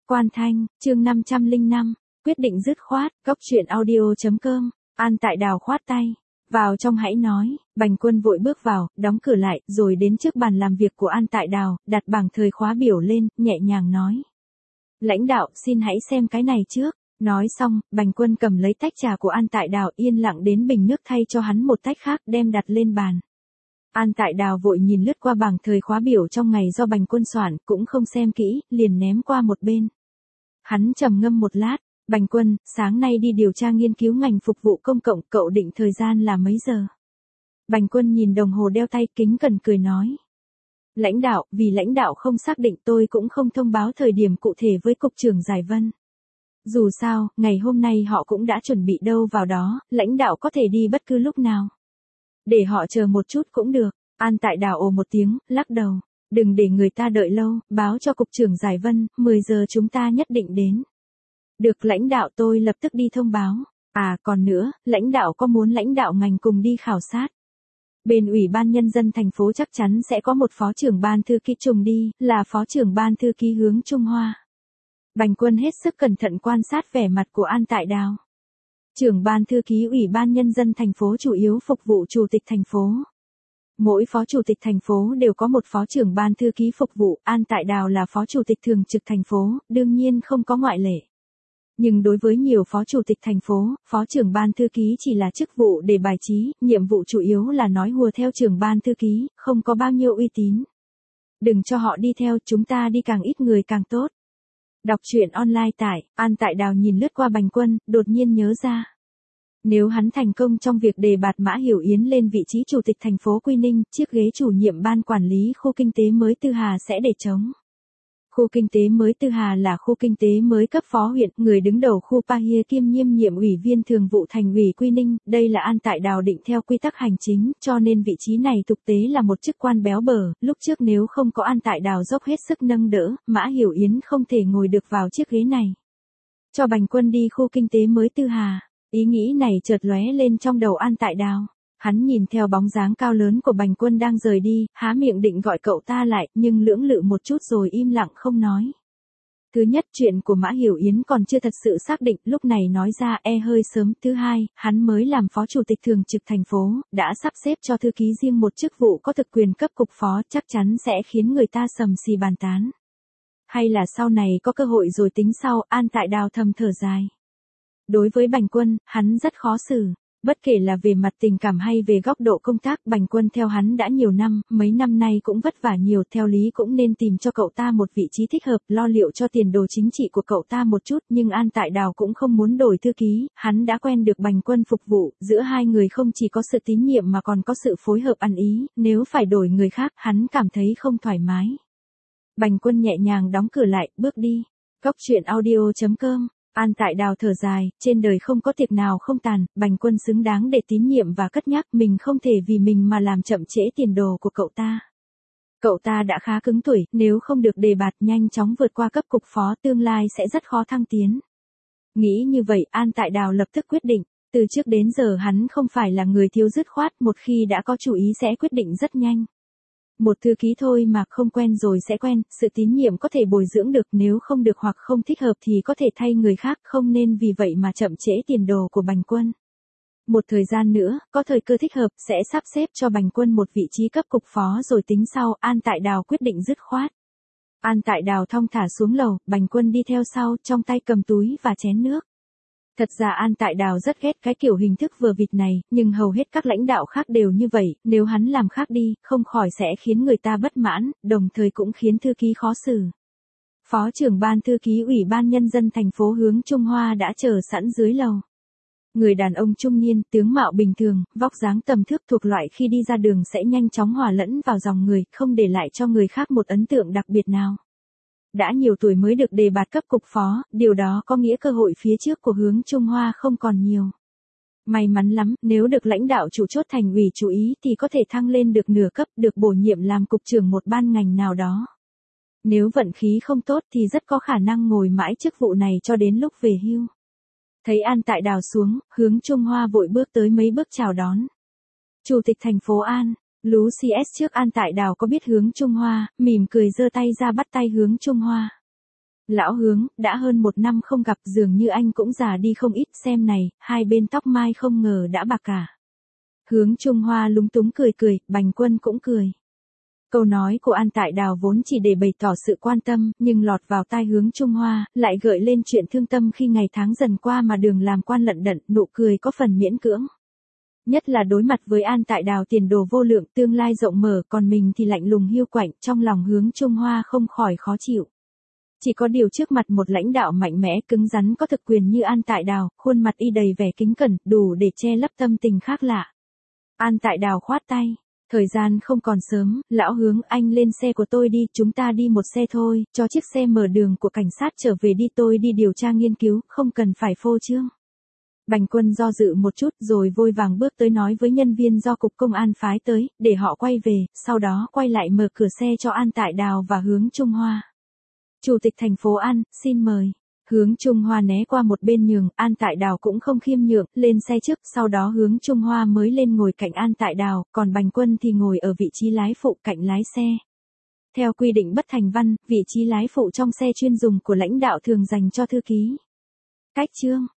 Quan Thanh, chương 505, quyết định dứt khoát, góc truyện audio.com, An Tại Đào khoát tay. Vào trong hãy nói, Bành Quân vội bước vào, đóng cửa lại, rồi đến trước bàn làm việc của An Tại Đào, đặt bảng thời khóa biểu lên, nhẹ nhàng nói. Lãnh đạo, xin hãy xem cái này trước. Nói xong, Bành Quân cầm lấy tách trà của An Tại Đào yên lặng đến bình nước thay cho hắn một tách khác đem đặt lên bàn. An Tại Đào vội nhìn lướt qua bảng thời khóa biểu trong ngày do Bành Quân soạn, cũng không xem kỹ, liền ném qua một bên. Hắn trầm ngâm một lát, Bành Quân, sáng nay đi điều tra nghiên cứu ngành phục vụ công cộng, cậu định thời gian là mấy giờ? Bành Quân nhìn đồng hồ đeo tay kính cẩn cười nói. Lãnh đạo, vì lãnh đạo không xác định tôi cũng không thông báo thời điểm cụ thể với Cục trưởng Giải Vân. Dù sao, ngày hôm nay họ cũng đã chuẩn bị đâu vào đó, lãnh đạo có thể đi bất cứ lúc nào. Để họ chờ một chút cũng được. An Tại Đào ồ một tiếng, lắc đầu. Đừng để người ta đợi lâu, báo cho Cục trưởng Giải Vân, 10 giờ chúng ta nhất định đến. Được lãnh đạo, tôi lập tức đi thông báo. À còn nữa, lãnh đạo có muốn lãnh đạo ngành cùng đi khảo sát? Bên Ủy ban Nhân dân thành phố chắc chắn sẽ có một phó trưởng ban thư ký trùng đi, là phó trưởng ban thư ký Hướng Trung Hoa. Bành Quân hết sức cẩn thận quan sát vẻ mặt của An Tại Đào. Trưởng ban thư ký Ủy ban Nhân dân thành phố chủ yếu phục vụ chủ tịch thành phố. Mỗi phó chủ tịch thành phố đều có một phó trưởng ban thư ký phục vụ, An Tại Đào là phó chủ tịch thường trực thành phố, đương nhiên không có ngoại lệ. Nhưng đối với nhiều phó chủ tịch thành phố, phó trưởng ban thư ký chỉ là chức vụ để bài trí, nhiệm vụ chủ yếu là nói hùa theo trưởng ban thư ký, không có bao nhiêu uy tín. Đừng cho họ đi theo, chúng ta đi càng ít người càng tốt. Đọc truyện online tại, An Tại Đào nhìn lướt qua Bành Quân, đột nhiên nhớ ra. Nếu hắn thành công trong việc đề bạt Mã Hiểu Yến lên vị trí chủ tịch thành phố Quy Ninh, chiếc ghế chủ nhiệm ban quản lý khu kinh tế mới Tư Hà sẽ để trống. Khu kinh tế mới Tư Hà là khu kinh tế mới cấp phó huyện, người đứng đầu khu Pahia kiêm nhiệm nhiệm ủy viên thường vụ thành ủy Quy Ninh, đây là An Tại Đào định theo quy tắc hành chính, cho nên vị trí này thực tế là một chức quan béo bở, lúc trước nếu không có An Tại Đào dốc hết sức nâng đỡ, Mã Hiểu Yến không thể ngồi được vào chiếc ghế này. Cho Bành Quân đi khu kinh tế mới Tư Hà, ý nghĩ này chợt lóe lên trong đầu An Tại Đào. Hắn nhìn theo bóng dáng cao lớn của Bành Quân đang rời đi, há miệng định gọi cậu ta lại, nhưng lưỡng lự một chút rồi im lặng không nói. Thứ nhất, chuyện của Mã Hiểu Yến còn chưa thật sự xác định, lúc này nói ra hơi sớm. Thứ hai, hắn mới làm phó chủ tịch thường trực thành phố, đã sắp xếp cho thư ký riêng một chức vụ có thực quyền cấp cục phó, chắc chắn sẽ khiến người ta sầm xì bàn tán. Hay là sau này có cơ hội rồi tính sau, An Tại Đào thầm thở dài. Đối với Bành Quân, hắn rất khó xử. Bất kể là về mặt tình cảm hay về góc độ công tác, Bành Quân theo hắn đã nhiều năm, mấy năm nay cũng vất vả nhiều, theo lý cũng nên tìm cho cậu ta một vị trí thích hợp, lo liệu cho tiền đồ chính trị của cậu ta một chút, nhưng An Tại Đào cũng không muốn đổi thư ký, hắn đã quen được Bành Quân phục vụ, giữa hai người không chỉ có sự tín nhiệm mà còn có sự phối hợp ăn ý, nếu phải đổi người khác, hắn cảm thấy không thoải mái. Bành Quân nhẹ nhàng đóng cửa lại, bước đi. Góc truyện audio.com. An Tại Đào thở dài, trên đời không có tiệc nào không tàn, Bành Quân xứng đáng để tín nhiệm và cất nhắc, mình không thể vì mình mà làm chậm trễ tiền đồ của cậu ta. Cậu ta đã khá cứng tuổi, nếu không được đề bạt nhanh chóng vượt qua cấp cục phó, tương lai sẽ rất khó thăng tiến. Nghĩ như vậy, An Tại Đào lập tức quyết định, từ trước đến giờ hắn không phải là người thiếu dứt khoát, một khi đã có chủ ý sẽ quyết định rất nhanh. Một thư ký thôi mà không quen rồi sẽ quen, sự tín nhiệm có thể bồi dưỡng được, nếu không được hoặc không thích hợp thì có thể thay người khác, không nên vì vậy mà chậm trễ tiền đồ của Bành Quân. Một thời gian nữa, có thời cơ thích hợp, sẽ sắp xếp cho Bành Quân một vị trí cấp cục phó rồi tính sau, An Tại Đào quyết định dứt khoát. An Tại Đào thong thả xuống lầu, Bành Quân đi theo sau, trong tay cầm túi và chén nước. Thật ra An Tại Đào rất ghét cái kiểu hình thức vừa vịt này, nhưng hầu hết các lãnh đạo khác đều như vậy, nếu hắn làm khác đi, không khỏi sẽ khiến người ta bất mãn, đồng thời cũng khiến thư ký khó xử. Phó trưởng ban thư ký Ủy ban Nhân dân thành phố Hướng Trung Hoa đã chờ sẵn dưới lầu. Người đàn ông trung niên, tướng mạo bình thường, vóc dáng tầm thước, thuộc loại khi đi ra đường sẽ nhanh chóng hòa lẫn vào dòng người, không để lại cho người khác một ấn tượng đặc biệt nào. Đã nhiều tuổi mới được đề bạt cấp cục phó, điều đó có nghĩa cơ hội phía trước của Hướng Trung Hoa không còn nhiều. May mắn lắm, nếu được lãnh đạo chủ chốt thành ủy chú ý thì có thể thăng lên được nửa cấp, được bổ nhiệm làm cục trưởng một ban ngành nào đó. Nếu vận khí không tốt thì rất có khả năng ngồi mãi chức vụ này cho đến lúc về hưu. Thấy An Tại Đào xuống, Hướng Trung Hoa vội bước tới mấy bước chào đón. Chủ tịch thành phố An. Lucius trước An Tại Đào có biết Hướng Trung Hoa, mỉm cười giơ tay ra bắt tay Hướng Trung Hoa. Lão Hướng, đã hơn 1 năm không gặp, dường như anh cũng già đi không ít, xem này, hai bên tóc mai không ngờ đã bạc cả. Hướng Trung Hoa lúng túng cười cười, Bành Quân cũng cười. Câu nói của An Tại Đào vốn chỉ để bày tỏ sự quan tâm, nhưng lọt vào tai Hướng Trung Hoa, lại gợi lên chuyện thương tâm khi ngày tháng dần qua mà đường làm quan lận đận, nụ cười có phần miễn cưỡng. Nhất là đối mặt với An Tại Đào tiền đồ vô lượng, tương lai rộng mở, còn mình thì lạnh lùng hiu quạnh, trong lòng Hướng Trung Hoa không khỏi khó chịu. Chỉ có điều trước mặt một lãnh đạo mạnh mẽ cứng rắn có thực quyền như An Tại Đào, khuôn mặt y đầy vẻ kính cẩn, đủ để che lấp tâm tình khác lạ. An Tại Đào khoát tay. Thời gian không còn sớm, Lão Hướng, anh lên xe của tôi đi, chúng ta đi một xe thôi, cho chiếc xe mở đường của cảnh sát trở về đi, tôi đi điều tra nghiên cứu, không cần phải phô trương. Bành Quân do dự một chút rồi vội vàng bước tới nói với nhân viên do cục công an phái tới, để họ quay về, sau đó quay lại mở cửa xe cho An Tại Đào và Hướng Trung Hoa. Chủ tịch thành phố An, xin mời. Hướng Trung Hoa né qua một bên nhường, An Tại Đào cũng không khiêm nhượng, lên xe trước, sau đó Hướng Trung Hoa mới lên ngồi cạnh An Tại Đào, còn Bành Quân thì ngồi ở vị trí lái phụ cạnh lái xe. Theo quy định bất thành văn, vị trí lái phụ trong xe chuyên dùng của lãnh đạo thường dành cho thư ký. Cách chương